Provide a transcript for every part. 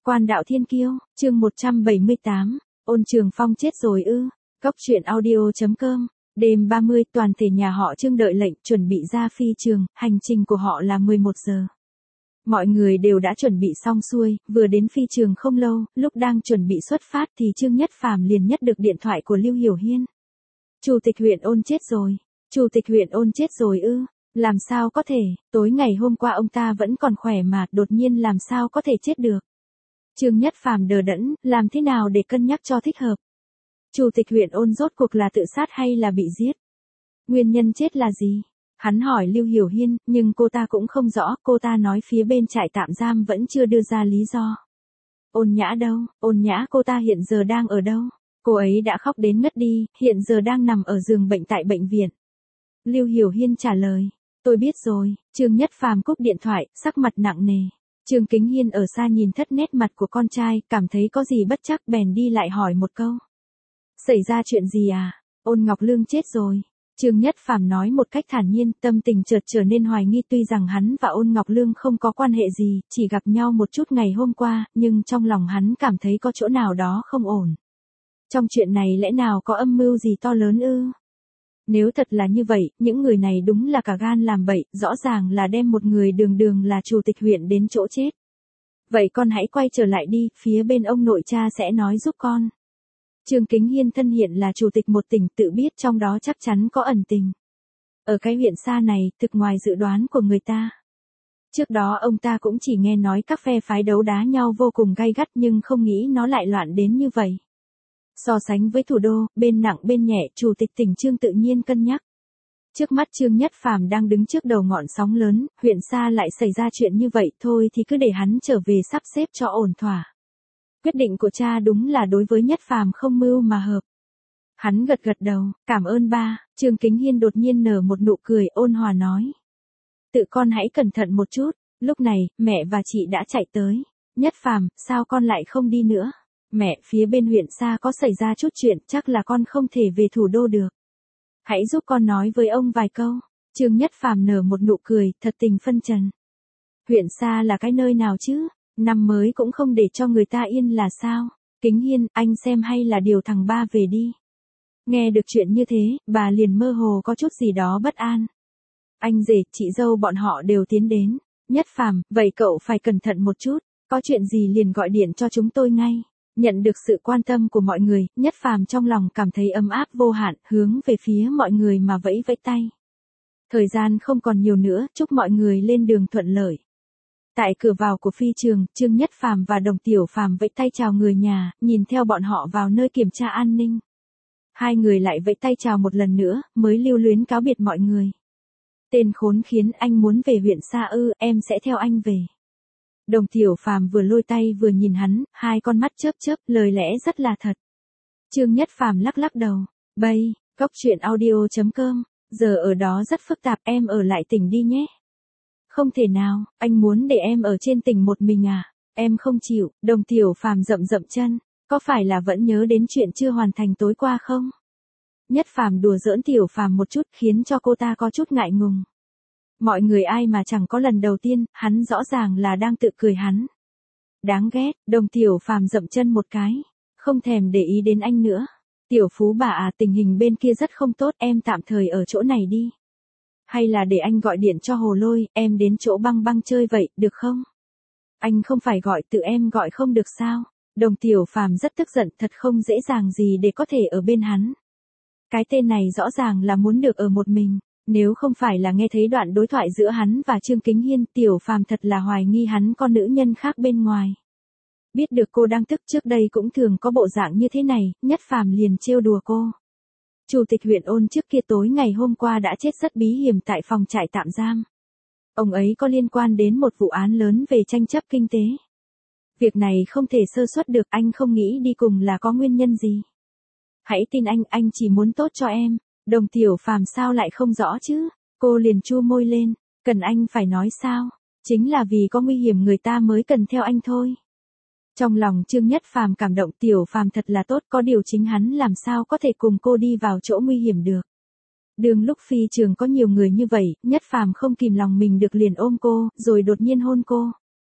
Quan đạo thiên kiêu, chương 178, Ôn Trường Phong chết rồi ư? Cốc truyện audio.com. Đêm 30, toàn thể nhà họ Trương đợi lệnh chuẩn bị ra phi trường, hành trình của họ là 11 giờ. Mọi người đều đã chuẩn bị xong xuôi, vừa đến phi trường không lâu, lúc đang chuẩn bị xuất phát thì Trương Nhất Phàm liền nhận được điện thoại của Lưu Hiểu Hiên. Chủ tịch huyện Ôn chết rồi. Chủ tịch huyện Ôn chết rồi ư? Làm sao có thể, tối ngày hôm qua ông ta vẫn còn khỏe mà, đột nhiên làm sao có thể chết được. Trương Nhất Phàm đờ đẫn, làm thế nào để cân nhắc cho thích hợp. Chủ tịch huyện Ôn rốt cuộc là tự sát hay là bị giết? Nguyên nhân chết là gì? Hắn hỏi Lưu Hiểu Hiên, nhưng cô ta cũng không rõ, cô ta nói phía bên trại tạm giam vẫn chưa đưa ra lý do. Ôn Nhã đâu? Ôn Nhã cô ta hiện giờ đang ở đâu? Cô ấy đã khóc đến ngất đi, hiện giờ đang nằm ở giường bệnh tại bệnh viện. Lưu Hiểu Hiên trả lời, tôi biết rồi. Trương Nhất Phàm cúp điện thoại, sắc mặt nặng nề. Trương Kính Hiên ở xa nhìn thất nét mặt của con trai, cảm thấy có gì bất chắc bèn đi lại hỏi một câu. Xảy ra chuyện gì à? Ôn Ngọc Lương chết rồi. Trương Nhất Phàm nói một cách thản nhiên, tâm tình chợt trở nên hoài nghi, tuy rằng hắn và Ôn Ngọc Lương không có quan hệ gì, chỉ gặp nhau một chút ngày hôm qua, nhưng trong lòng hắn cảm thấy có chỗ nào đó không ổn. Trong chuyện này lẽ nào có âm mưu gì to lớn ư? Nếu thật là như vậy, những người này đúng là cả gan làm bậy, rõ ràng là đem một người đường đường là chủ tịch huyện đến chỗ chết. Vậy con hãy quay trở lại đi, phía bên ông nội cha sẽ nói giúp con. Trương Kính Hiên thân hiện là chủ tịch một tỉnh, tự biết trong đó chắc chắn có ẩn tình. Ở cái huyện xa này, thực ngoài dự đoán của người ta. Trước đó ông ta cũng chỉ nghe nói các phe phái đấu đá nhau vô cùng gay gắt, nhưng không nghĩ nó lại loạn đến như vậy. So sánh với thủ đô, bên nặng bên nhẹ, chủ tịch tỉnh Trương tự nhiên cân nhắc. Trước mắt Trương Nhất Phàm đang đứng trước đầu ngọn sóng lớn, huyện xa lại xảy ra chuyện như vậy, thôi thì cứ để hắn trở về sắp xếp cho ổn thỏa. Quyết định của cha đúng là đối với Nhất Phàm không mưu mà hợp. Hắn gật gật đầu, cảm ơn ba. Trương Kính Hiên đột nhiên nở một nụ cười ôn hòa nói. Tự con hãy cẩn thận một chút. Lúc này, mẹ và chị đã chạy tới. Nhất Phàm, sao con lại không đi nữa? Mẹ, phía bên huyện xa có xảy ra chút chuyện, chắc là con không thể về thủ đô được. Hãy giúp con nói với ông vài câu. Trương Nhất Phàm nở một nụ cười, thật tình phân trần. Huyện xa là cái nơi nào chứ? Năm mới cũng không để cho người ta yên là sao? Kính Hiên, anh xem hay là điều thằng ba về đi. Nghe được chuyện như thế, bà liền mơ hồ có chút gì đó bất an. Anh rể, chị dâu bọn họ đều tiến đến. Nhất Phàm, vậy cậu phải cẩn thận một chút, có chuyện gì liền gọi điện cho chúng tôi ngay. Nhận được sự quan tâm của mọi người, Nhất Phàm trong lòng cảm thấy ấm áp vô hạn, hướng về phía mọi người mà vẫy vẫy tay. Thời gian không còn nhiều nữa, chúc mọi người lên đường thuận lợi. Tại cửa vào của phi trường, Trương Nhất Phàm và Đồng Tiểu Phàm vẫy tay chào người nhà, nhìn theo bọn họ vào nơi kiểm tra an ninh. Hai người lại vẫy tay chào một lần nữa, mới lưu luyến cáo biệt mọi người. Tên khốn khiến, anh muốn về huyện xa ư? Em sẽ theo anh về. Đồng Tiểu Phàm vừa lôi tay vừa nhìn hắn, hai con mắt chớp chớp, lời lẽ rất là thật. Trương Nhất Phàm lắc lắc đầu. Bây, cốc truyện audio.com, giờ ở đó rất phức tạp, em ở lại tỉnh đi nhé. Không thể nào, anh muốn để em ở trên tỉnh một mình à? Em không chịu. Đồng Tiểu Phàm rậm rậm chân, có phải là vẫn nhớ đến chuyện chưa hoàn thành tối qua không? Nhất Phàm đùa giỡn Tiểu Phàm một chút, khiến cho cô ta có chút ngại ngùng. Mọi người ai mà chẳng có lần đầu tiên, hắn rõ ràng là đang tự cười hắn. Đáng ghét. Đồng Tiểu Phàm dậm chân một cái, không thèm để ý đến anh nữa. Tiểu Phú bà à, tình hình bên kia rất không tốt, em tạm thời ở chỗ này đi. Hay là để anh gọi điện cho Hồ Lôi, em đến chỗ Băng Băng chơi vậy, được không? Anh không phải gọi, tự em gọi không được sao? Đồng Tiểu Phàm rất tức giận, thật không dễ dàng gì để có thể ở bên hắn. Cái tên này rõ ràng là muốn được ở một mình. Nếu không phải là nghe thấy đoạn đối thoại giữa hắn và Trương Kính Hiên, Tiểu Phàm thật là hoài nghi hắn có nữ nhân khác bên ngoài. Biết được cô đang tức, trước đây cũng thường có bộ dạng như thế này, Nhất Phàm liền trêu đùa cô. Chủ tịch huyện Ôn trước kia tối ngày hôm qua đã chết rất bí hiểm tại phòng trại tạm giam. Ông ấy có liên quan đến một vụ án lớn về tranh chấp kinh tế. Việc này không thể sơ suất được, anh không nghĩ đi cùng là có nguyên nhân gì. Hãy tin anh chỉ muốn tốt cho em. Đồng Tiểu Phàm sao lại không rõ chứ? Cô liền chu môi lên, cần anh phải nói sao? Chính là vì có nguy hiểm người ta mới cần theo anh thôi. Trong lòng Trương Nhất Phàm cảm động, Tiểu Phàm thật là tốt, có điều chính hắn làm sao có thể cùng cô đi vào chỗ nguy hiểm được. Đường lúc phi trường có nhiều người như vậy, Nhất Phàm không kìm lòng mình được liền ôm cô, rồi đột nhiên hôn cô.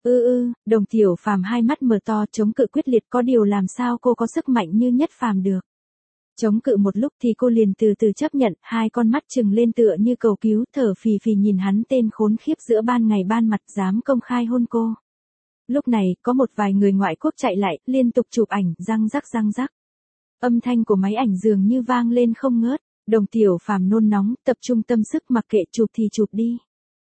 Đồng Tiểu Phàm hai mắt mở to chống cự quyết liệt, có điều làm sao cô có sức mạnh như Nhất Phàm được. Chống cự một lúc thì cô liền từ từ chấp nhận, hai con mắt trừng lên tựa như cầu cứu, thở phì phì nhìn hắn tên khốn khiếp giữa ban ngày ban mặt dám công khai hôn cô. Lúc này, có một vài người ngoại quốc chạy lại, liên tục chụp ảnh, răng rắc răng rắc. Âm thanh của máy ảnh dường như vang lên không ngớt, Đồng Tiểu Phàm nôn nóng, tập trung tâm sức mặc kệ chụp thì chụp đi.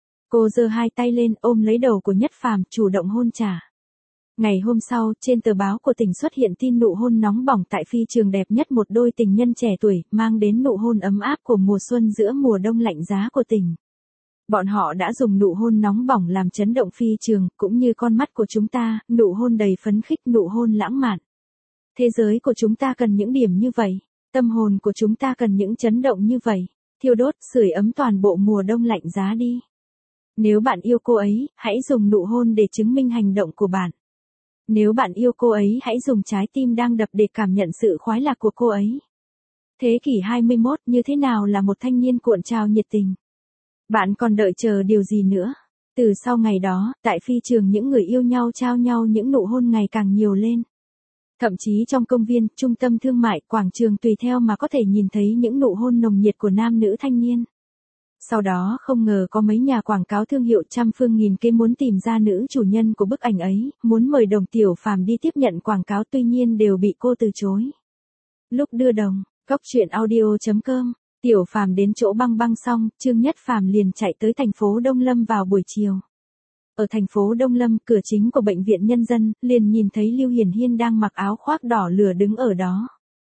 Cô giơ hai tay lên ôm lấy đầu của Nhất Phàm, chủ động hôn trả. Ngày hôm sau, trên tờ báo của tỉnh xuất hiện tin nụ hôn nóng bỏng tại phi trường đẹp nhất một đôi tình nhân trẻ tuổi, mang đến nụ hôn ấm áp của mùa xuân giữa mùa đông lạnh giá của tỉnh. Bọn họ đã dùng nụ hôn nóng bỏng làm chấn động phi trường, cũng như con mắt của chúng ta, nụ hôn đầy phấn khích, nụ hôn lãng mạn. Thế giới của chúng ta cần những điểm như vậy, tâm hồn của chúng ta cần những chấn động như vậy, thiêu đốt, sưởi ấm toàn bộ mùa đông lạnh giá đi. Nếu bạn yêu cô ấy, hãy dùng nụ hôn để chứng minh hành động của bạn. Nếu bạn yêu cô ấy, hãy dùng trái tim đang đập để cảm nhận sự khoái lạc của cô ấy. Thế kỷ 21, như thế nào là một thanh niên cuộn trào nhiệt tình? Bạn còn đợi chờ điều gì nữa? Từ sau ngày đó, tại phi trường những người yêu nhau trao nhau những nụ hôn ngày càng nhiều lên. Thậm chí trong công viên, trung tâm thương mại, quảng trường tùy theo mà có thể nhìn thấy những nụ hôn nồng nhiệt của nam nữ thanh niên. Sau đó không ngờ có mấy nhà quảng cáo thương hiệu trăm phương nghìn kế muốn tìm ra nữ chủ nhân của bức ảnh ấy, muốn mời Đồng Tiểu Phàm đi tiếp nhận quảng cáo, tuy nhiên đều bị cô từ chối. Lúc đưa đồng, coctruyện.audio.com, Tiểu Phàm đến chỗ băng băng xong, Trương Nhất Phàm liền chạy tới thành phố Đông Lâm vào buổi chiều. Ở thành phố Đông Lâm, cửa chính của bệnh viện Nhân dân, liền nhìn thấy Lưu Hiển Hiên đang mặc áo khoác đỏ lửa đứng ở đó.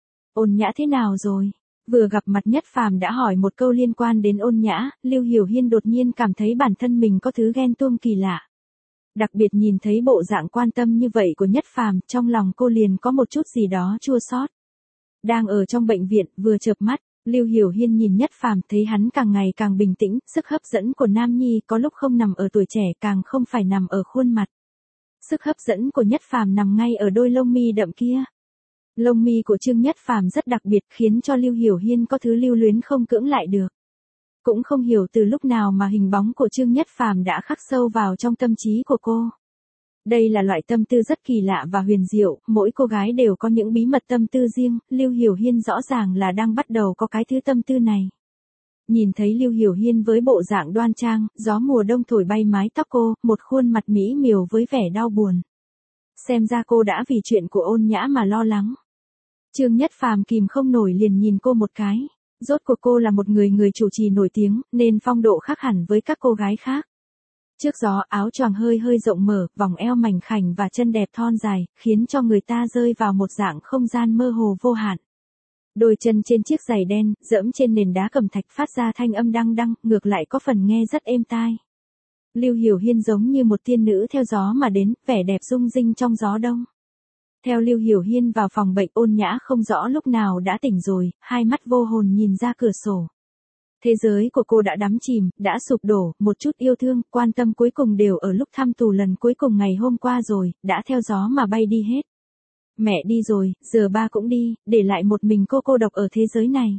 Ôn Nhã thế nào rồi? Vừa gặp mặt Nhất Phàm đã hỏi một câu liên quan đến Ôn Nhã, Lưu Hiểu Hiên đột nhiên cảm thấy bản thân mình có thứ ghen tuông kỳ lạ. Đặc biệt nhìn thấy bộ dạng quan tâm như vậy của Nhất Phàm, trong lòng cô liền có một chút gì đó chua xót. Đang ở trong bệnh viện, vừa chợp mắt, Lưu Hiểu Hiên nhìn Nhất Phàm, thấy hắn càng ngày càng bình tĩnh, sức hấp dẫn của nam nhi có lúc không nằm ở tuổi trẻ, càng không phải nằm ở khuôn mặt. Sức hấp dẫn của Nhất Phàm nằm ngay ở đôi lông mi đậm kia. Lông mi của Trương Nhất Phàm rất đặc biệt, khiến cho Lưu Hiểu Hiên có thứ lưu luyến không cưỡng lại được. Cũng không hiểu từ lúc nào mà hình bóng của Trương Nhất Phàm đã khắc sâu vào trong tâm trí của cô. Đây là loại tâm tư rất kỳ lạ và huyền diệu, mỗi cô gái đều có những bí mật tâm tư riêng, Lưu Hiểu Hiên rõ ràng là đang bắt đầu có cái thứ tâm tư này. Nhìn thấy Lưu Hiểu Hiên với bộ dạng đoan trang, gió mùa đông thổi bay mái tóc cô, một khuôn mặt mỹ miều với vẻ đau buồn. Xem ra cô đã vì chuyện của Ôn Nhã mà lo lắng. Trương Nhất Phàm kìm không nổi liền nhìn cô một cái. Rốt cuộc cô là một người chủ trì nổi tiếng, nên phong độ khác hẳn với các cô gái khác. Trước gió, áo choàng hơi rộng mở, vòng eo mảnh khảnh và chân đẹp thon dài, khiến cho người ta rơi vào một dạng không gian mơ hồ vô hạn. Đôi chân trên chiếc giày đen, dẫm trên nền đá cẩm thạch phát ra thanh âm đăng đăng, ngược lại có phần nghe rất êm tai. Lưu Hiểu Hiên giống như một tiên nữ theo gió mà đến, vẻ đẹp rung rinh trong gió đông. Theo Lưu Hiểu Hiên vào phòng bệnh, Ôn Nhã không rõ lúc nào đã tỉnh rồi, hai mắt vô hồn nhìn ra cửa sổ. Thế giới của cô đã đắm chìm, đã sụp đổ, một chút yêu thương, quan tâm cuối cùng đều ở lúc thăm tù lần cuối cùng ngày hôm qua rồi, đã theo gió mà bay đi hết. Mẹ đi rồi, giờ ba cũng đi, để lại một mình cô độc ở thế giới này.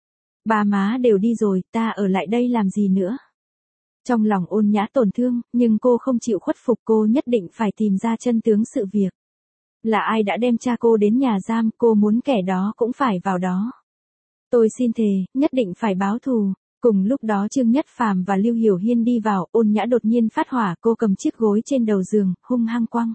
Ba má đều đi rồi, ta ở lại đây làm gì nữa? Trong lòng Ôn Nhã tổn thương, nhưng cô không chịu khuất phục, cô nhất định phải tìm ra chân tướng sự việc. Là ai đã đem cha cô đến nhà giam, cô muốn kẻ đó cũng phải vào đó. Tôi xin thề, nhất định phải báo thù. Cùng lúc đó Trương Nhất Phàm và Lưu Hiểu Hiên đi vào, Ôn Nhã đột nhiên phát hỏa, cô cầm chiếc gối trên đầu giường, hung hăng quăng.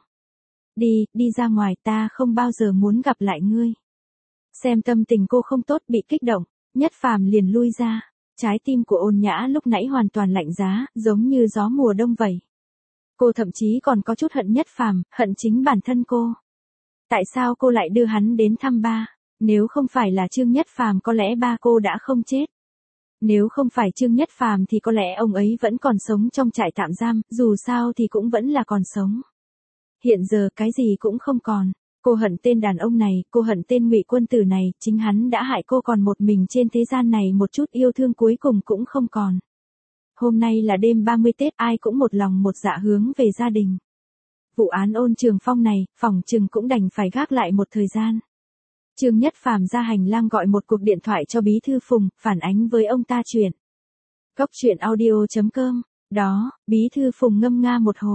Đi ra ngoài, ta không bao giờ muốn gặp lại ngươi. Xem tâm tình cô không tốt, bị kích động, Nhất Phàm liền lui ra. Trái tim của Ôn Nhã lúc nãy hoàn toàn lạnh giá, giống như gió mùa đông vậy. Cô thậm chí còn có chút hận Nhất Phàm, hận chính bản thân cô. Tại sao cô lại đưa hắn đến thăm ba? Nếu không phải là Trương Nhất Phàm có lẽ ba cô đã không chết. Nếu không phải Trương Nhất Phàm thì có lẽ ông ấy vẫn còn sống trong trại tạm giam, dù sao thì cũng vẫn là còn sống. Hiện giờ cái gì cũng không còn. Cô hận tên đàn ông này, cô hận tên Ngụy Quân Tử này, chính hắn đã hại cô, còn một mình trên thế gian này một chút yêu thương cuối cùng cũng không còn. Hôm nay là đêm 30 Tết, ai cũng một lòng một dạ hướng về gia đình. Vụ án Ôn Trường Phong này, phỏng chừng cũng đành phải gác lại một thời gian. Trương Nhất Phàm ra hành lang gọi một cuộc điện thoại cho Bí thư Phùng, phản ánh với ông ta chuyện. Coctruyện.audio.com. Đó, Bí thư Phùng ngâm nga một hồi.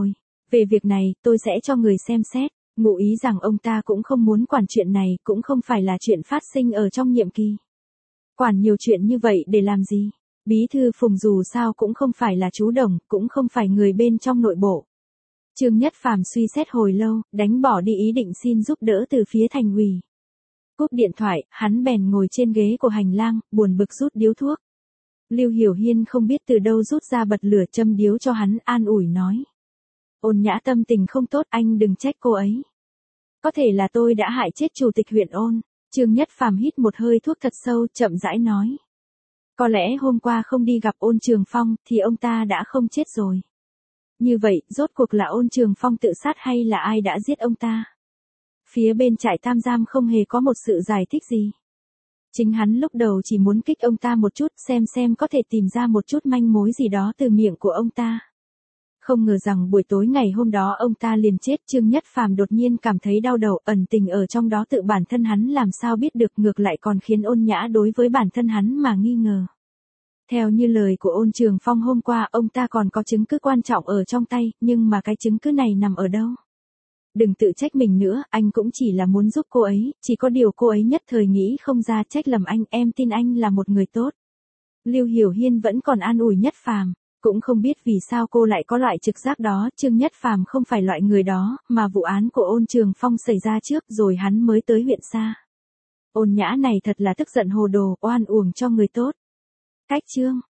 Về việc này, tôi sẽ cho người xem xét, ngụ ý rằng ông ta cũng không muốn quản chuyện này, cũng không phải là chuyện phát sinh ở trong nhiệm kỳ. Quản nhiều chuyện như vậy để làm gì? Bí thư Phùng dù sao cũng không phải là chú Đồng, cũng không phải người bên trong nội bộ. Trương Nhất Phàm suy xét hồi lâu, đánh bỏ đi ý định xin giúp đỡ từ phía thành ủy. Cúp điện thoại, hắn bèn ngồi trên ghế của hành lang, buồn bực rút điếu thuốc. Lưu Hiểu Hiên không biết từ đâu rút ra bật lửa châm điếu cho hắn, an ủi nói. Ôn Nhã tâm tình không tốt, anh đừng trách cô ấy. Có thể là tôi đã hại chết chủ tịch huyện Ôn. Trương Nhất Phàm hít một hơi thuốc thật sâu, chậm rãi nói. Có lẽ hôm qua không đi gặp Ôn Trường Phong, thì ông ta đã không chết rồi. Như vậy, rốt cuộc là Ôn Trường Phong tự sát hay là ai đã giết ông ta? Phía bên trại tạm giam không hề có một sự giải thích gì. Chính hắn lúc đầu chỉ muốn kích ông ta một chút, xem có thể tìm ra một chút manh mối gì đó từ miệng của ông ta. Không ngờ rằng buổi tối ngày hôm đó ông ta liền chết. Trương Nhất Phàm đột nhiên cảm thấy đau đầu, ẩn tình ở trong đó tự bản thân hắn làm sao biết được, ngược lại còn khiến Ôn Nhã đối với bản thân hắn mà nghi ngờ. Theo như lời của Ôn Trường Phong hôm qua, ông ta còn có chứng cứ quan trọng ở trong tay, nhưng mà cái chứng cứ này nằm ở đâu? Đừng tự trách mình nữa, anh cũng chỉ là muốn giúp cô ấy, chỉ có điều cô ấy nhất thời nghĩ không ra, trách lầm anh, em tin anh là một người tốt. Lưu Hiểu Hiên vẫn còn an ủi Nhất Phàm, cũng không biết vì sao cô lại có loại trực giác đó. Trương Nhất Phàm không phải loại người đó, mà vụ án của Ôn Trường Phong xảy ra trước rồi hắn mới tới huyện xa. Ôn Nhã này thật là tức giận hồ đồ, oan uổng cho người tốt. Cách chương